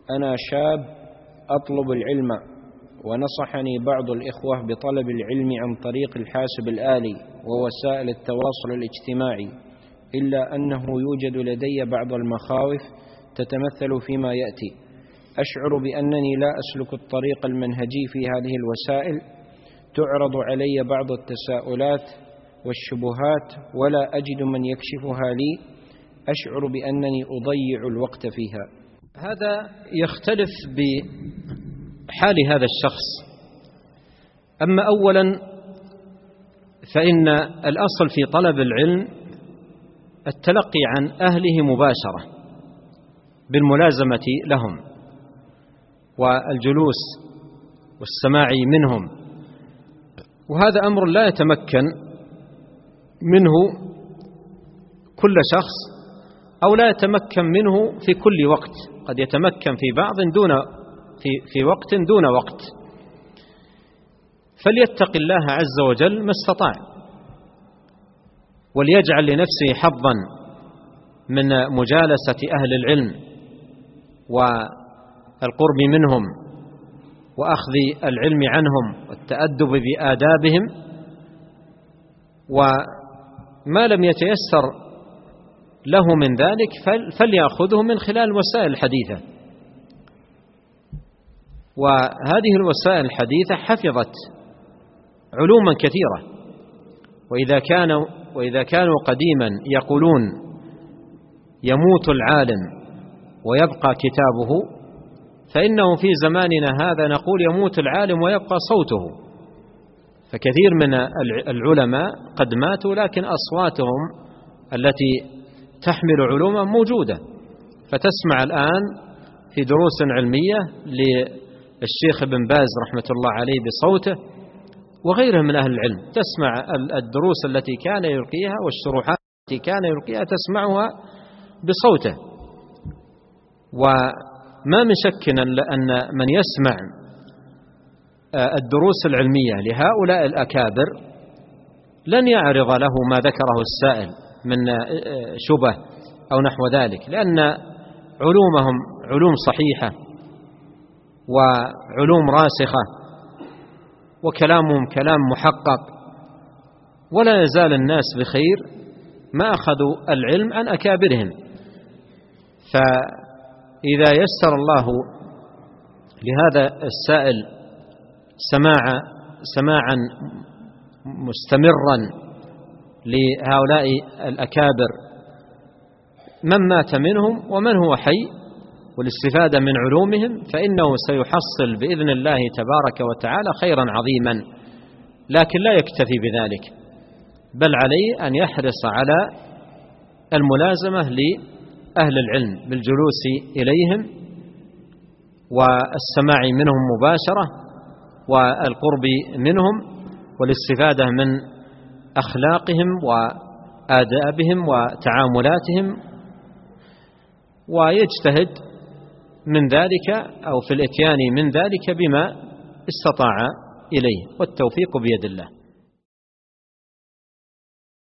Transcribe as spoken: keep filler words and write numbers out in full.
أنا شاب أطلب العلم، ونصحني بعض الإخوة بطلب العلم عن طريق الحاسب الآلي ووسائل التواصل الاجتماعي، إلا أنه يوجد لدي بعض المخاوف تتمثل فيما يأتي. أشعر بأنني لا أسلك الطريق المنهجي في هذه الوسائل، تعرض علي بعض التساؤلات والشبهات ولا أجد من يكشفها لي، أشعر بأنني أضيع الوقت فيها. هذا يختلف بحال هذا الشخص. أما أولا فإن الأصل في طلب العلم التلقي عن أهله مباشرة بالملازمة لهم والجلوس والسماع منهم، وهذا أمر لا يتمكن منه كل شخص أو لا يتمكن منه في كل وقت، قد يتمكن في بعض دون في, في وقت دون وقت. فليتق الله عز وجل ما استطاع، وليجعل لنفسه حظا من مجالسة أهل العلم والقرب منهم وأخذ العلم عنهم والتأدب بآدابهم، وما لم يتيسر له من ذلك فليأخذه من خلال الوسائل الحديثة. وهذه الوسائل الحديثة حفظت علوما كثيرة، وإذا كانوا, وإذا كانوا قديما يقولون يموت العالم ويبقى كتابه، فإنه في زماننا هذا نقول يموت العالم ويبقى صوته. فكثير من العلماء قد ماتوا لكن أصواتهم التي تحمل علوما موجودة، فتسمع الآن في دروس علمية للشيخ ابن باز رحمة الله عليه بصوته وغيره من أهل العلم، تسمع الدروس التي كان يلقيها والشروحات التي كان يلقيها تسمعها بصوته. وما من شك أن من يسمع الدروس العلمية لهؤلاء الأكابر لن يعرض له ما ذكره السائل من شبه أو نحو ذلك، لأن علومهم علوم صحيحة وعلوم راسخة وكلامهم كلام محقق، ولا يزال الناس بخير ما أخذوا العلم عن أكابرهم. فإذا يسر الله لهذا السائل سماع سماعا مستمرا لهؤلاء الأكابر من مات منهم ومن هو حي، والاستفادة من علومهم، فإنه سيحصل بإذن الله تبارك وتعالى خيرا عظيما. لكن لا يكتفي بذلك، بل عليه أن يحرص على الملازمة لأهل العلم بالجلوس إليهم والسماع منهم مباشرة والقرب منهم والاستفادة من أخلاقهم وآدابهم وتعاملاتهم، ويجتهد من ذلك أو في الإتيان من ذلك بما استطاع إليه، والتوفيق بيد الله.